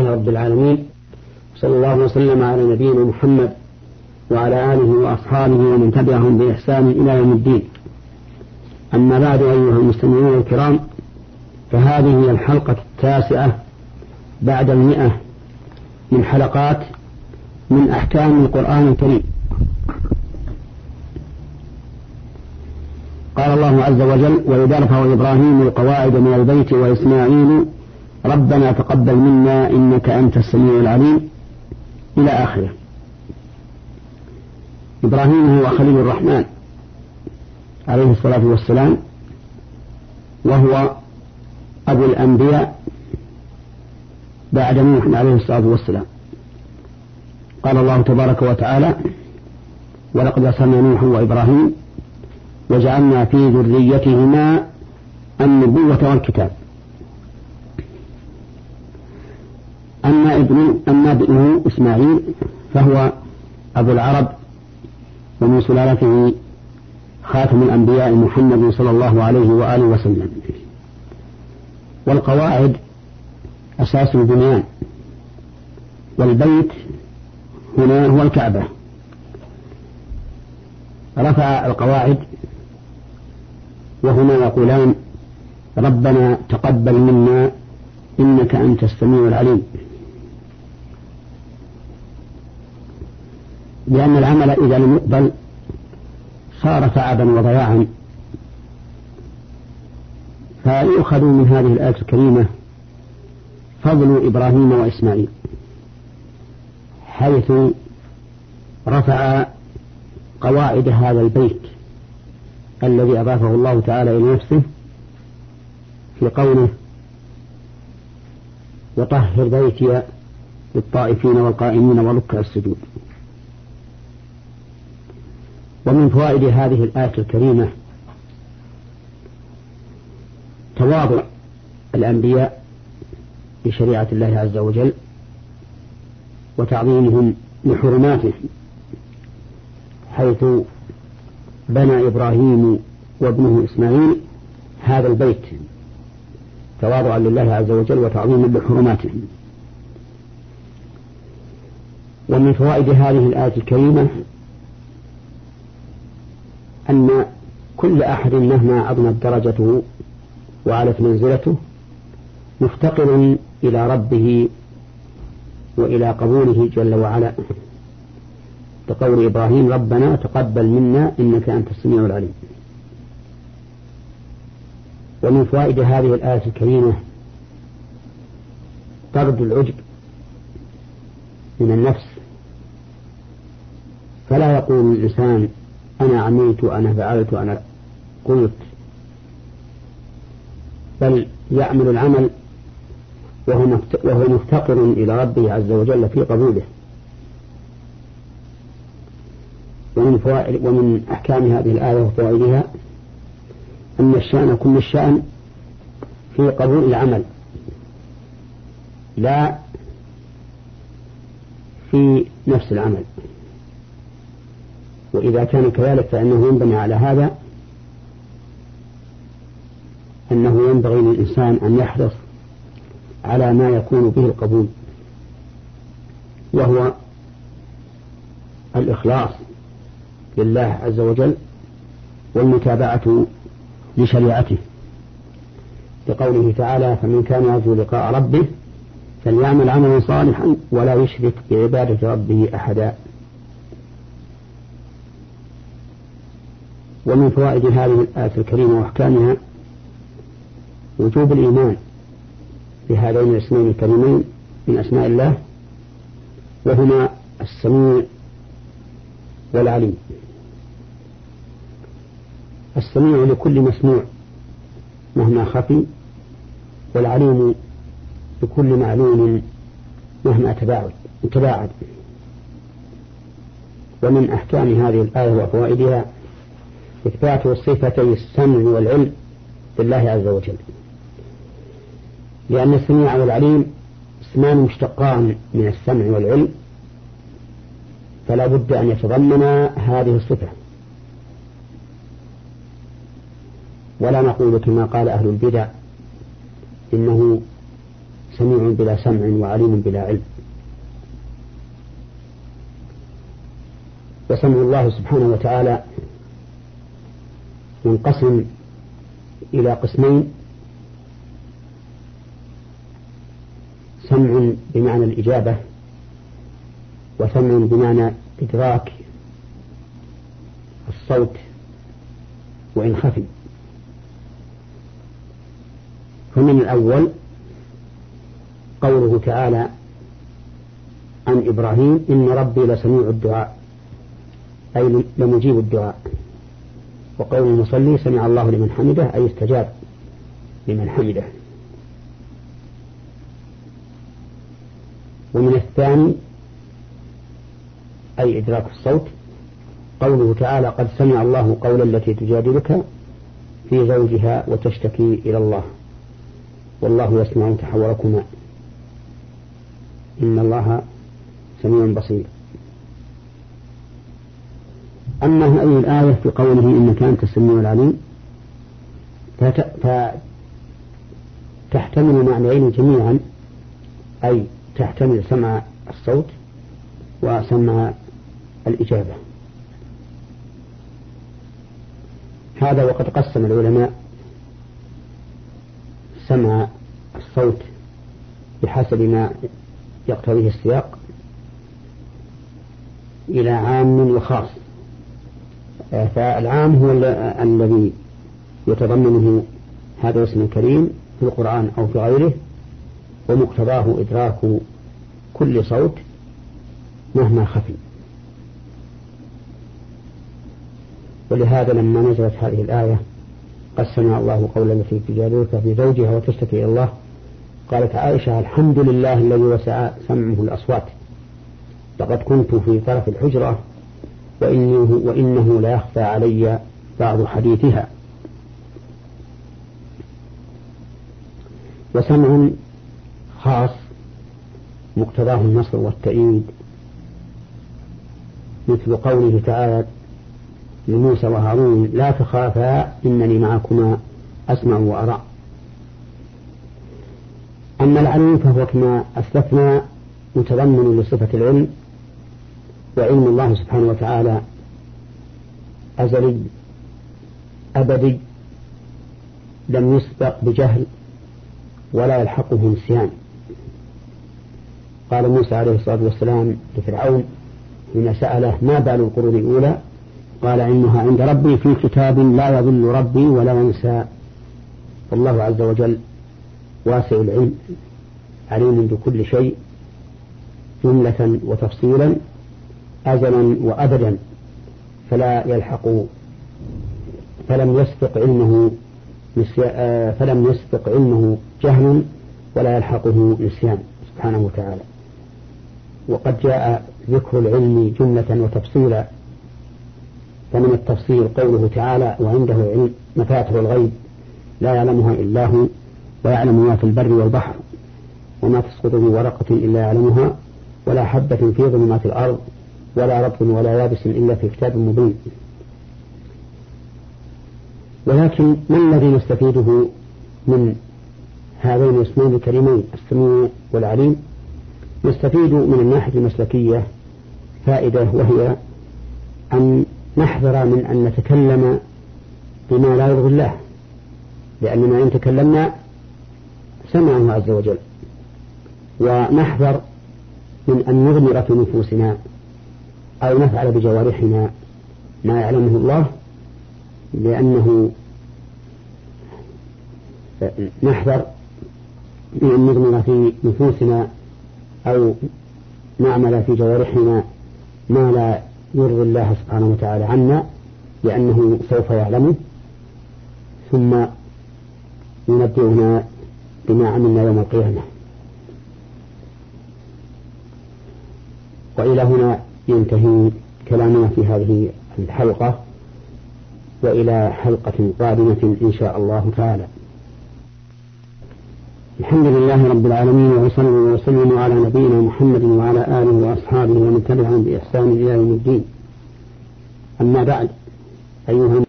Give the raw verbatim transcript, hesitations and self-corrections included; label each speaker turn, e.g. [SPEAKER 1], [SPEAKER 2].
[SPEAKER 1] لله رب العالمين، صلى الله وسلم على نبينا محمد وعلى آله وأصحابه ومن تبعهم بإحسان إلى يوم الدين. أما بعد، أيها المستمعون الكرام، فهذه هي الحلقة التاسعة بعد المئة من حلقات من أحكام القرآن الكريم. قال الله عز وجل: وإذ يرفع إبراهيم القواعد من البيت وإسماعيل ربنا تقبل منا إنك أنت السميع العليم، إلى آخره. إبراهيم هو خليل الرحمن عليه الصلاة والسلام، وهو أبو الأنبياء بعد نوح عليه الصلاة والسلام. قال الله تبارك وتعالى: ولقد أرسلنا نوحا وإبراهيم وجعلنا في ذريتهما النبوة والكتاب. أما ابن أما ابنه إسماعيل فهو أبو العرب، ومن سلالته خاتم الأنبياء محمد صلى الله عليه وآله وسلم. والقواعد أساس البنيان، والبيت هنا هو الكعبة. رفع القواعد وهما يقولان: ربنا تقبل منا إنك أنت السميع العليم، لأن العمل إذا لم يقبل صار تعبا وضياعا. فيؤخذ من هذه الآية الكريمة فضل إبراهيم وإسماعيل، حيث رفع قواعد هذا البيت الذي أضافه الله تعالى إلى نفسه في قوله: وطهر بيتي للطائفين والقائمين وركع السجود. ومن فوائد هذه الآية الكريمة تواضع الأنبياء لشريعة الله عز وجل وتعظيمهم لحرماته، حيث بنى إبراهيم وابنه إسماعيل هذا البيت تواضعا لله عز وجل وتعظيما لحرماته. ومن فوائد هذه الآية الكريمة أن كل أحد مهما عظمت درجته وعلت منزلته مفتقر إلى ربه وإلى قبوله جل وعلا، بقول إبراهيم: ربنا تقبل منا إنك أنت السميع العليم. ومن فوائد هذه الآية الكريمة طرد العجب من النفس، فلا يقول الإنسان: أنا عملت، أنا فعلت، أنا قلت، بل يعمل العمل وهو مفتقر إلى ربه عز وجل في قبوله. ومن فوائد ومن أحكام هذه الآية وفوائدها أن الشأن كل الشأن في قبول العمل، لا في نفس العمل. وإذا كان كذلك فإنه ينبني على هذا أنه ينبغي للإنسان أن يحرص على ما يكون به القبول، وهو الإخلاص لله عز وجل والمتابعة لشريعته، لقوله تعالى: فمن كان يرجو لقاء ربه فليعمل عملا صالحا ولا يشرك بعبادة ربه أحدا. ومن فوائد هذه الآية الكريمة وأحكامها وجوب الإيمان بهذين الاسمين الكريمين من أسماء الله، وهما السميع والعليم. السميع لكل مسموع مهما خفي، والعليم بكل معلوم مهما تباعد. ومن أحكام هذه الآية وفوائدها إثبات صفتي السمع والعلم لله عز وجل، لأن السميع والعليم اسمان مشتقان من السمع والعلم، فلا بد أن يتضمنا هذه الصفة. ولا نقول كما قال أهل البدع إنه سميع بلا سمع وعليم بلا علم. وسمع الله سبحانه وتعالى ينقسم إلى قسمين: سمع بمعنى الإجابة، وسمع بمعنى إدراك الصوت وإن خفي. فمن الأول قوله تعالى عن إبراهيم: إن ربي لسميع الدعاء، أي لمجيب الدعاء. وقول المصلي: سمع الله لمن حمده، أي استجاب لمن حمده. ومن الثاني أي إدراك الصوت قوله تعالى: قد سمع الله قول التي تجادلك في زوجها وتشتكي إلى الله والله يسمع تحوركما إن الله سميع بصير. أما هذه الآية في قوله إنك أنت السميع العليم فتحتمل معنيين جميعا، أي تحتمل سمع الصوت وسمع الإجابة. هذا وقد قسم العلماء سمع الصوت بحسب ما يقتضيه السياق إلى عام وخاص. فالعام هو الذي يتضمنه هذا الاسم الكريم في القرآن أو في غيره، ومقتضاه إدراك كل صوت مهما خفي. ولهذا لما نزلت هذه الآية: قد سمع الله قول التي تجادلك في زوجها وتشتكي إلى الله، قالت عائشة: الحمد لله الذي وسع سمعه الأصوات، لقد كنت في طرف الحجرة وإنه, وإنه لا يخفى علي بعض حديثها. وسمع خاص مقتضاه النصر والتأييد، مثل قوله تعالى لموسى وهارون: لا تخافا إنني معكما أسمع وأرى. أما العليم فهو كما أسلفنا متضمن لصفة العلم، وعلم الله سبحانه وتعالى أزلي أبدي لم يسبق بجهل ولا يلحقه نسيان. قال موسى عليه الصلاة والسلام لفرعون حين سأله: ما بال القرون الأولى؟ قال: علمها عند ربي في كتاب لا يضل ربي ولا ينسى. فالله عز وجل واسع العلم، عليم بكل شيء جملة وتفصيلا، أزلا وأبدا، فلا يلحق فلم يسبق علمه فلم يسبق علمه جهل ولا يلحقه نسيان سبحانه وتعالى. وقد جاء ذكر العلم جملة وتفصيلا، فمن التفصيل قوله تعالى: وعنده علم مفاتح الغيب لا يعلمها إلا هو ويعلم ما في البر والبحر وما تسقط من ورقة إلا يعلمها ولا حبة في ظلمات الأرض ولا رطب ولا يابس إلا في كتاب مبين. ولكن ما الذي نستفيده من هذين الاسمين الكريمين السميع والعليم؟ نستفيد من الناحية المسلكية فائدة، وهي أن نحذر من أن نتكلم بما لا يرضي الله، لأننا إن تكلمنا سمعه عز وجل. ونحذر من أن نغمر في نفوسنا أو نفعل بجوارحنا ما يعلمه الله، لأنه نحذر من أن نغمر في نفوسنا أو نعمل في جوارحنا ما لا يرضي الله سبحانه وتعالى عنا، لأنه سوف يعلمه ثم ينبئنا بما عملنا يوم القيامة. وإلى هنا ينتهي كلامنا في هذه الحلقة، وإلى حلقة قادمة إن شاء الله تعالى. الحمد لله رب العالمين، وصلى وسلم على نبينا محمد وعلى آله وأصحابه ومن تبعهم بإحسان إلى يوم الدين. أما بعد، أيها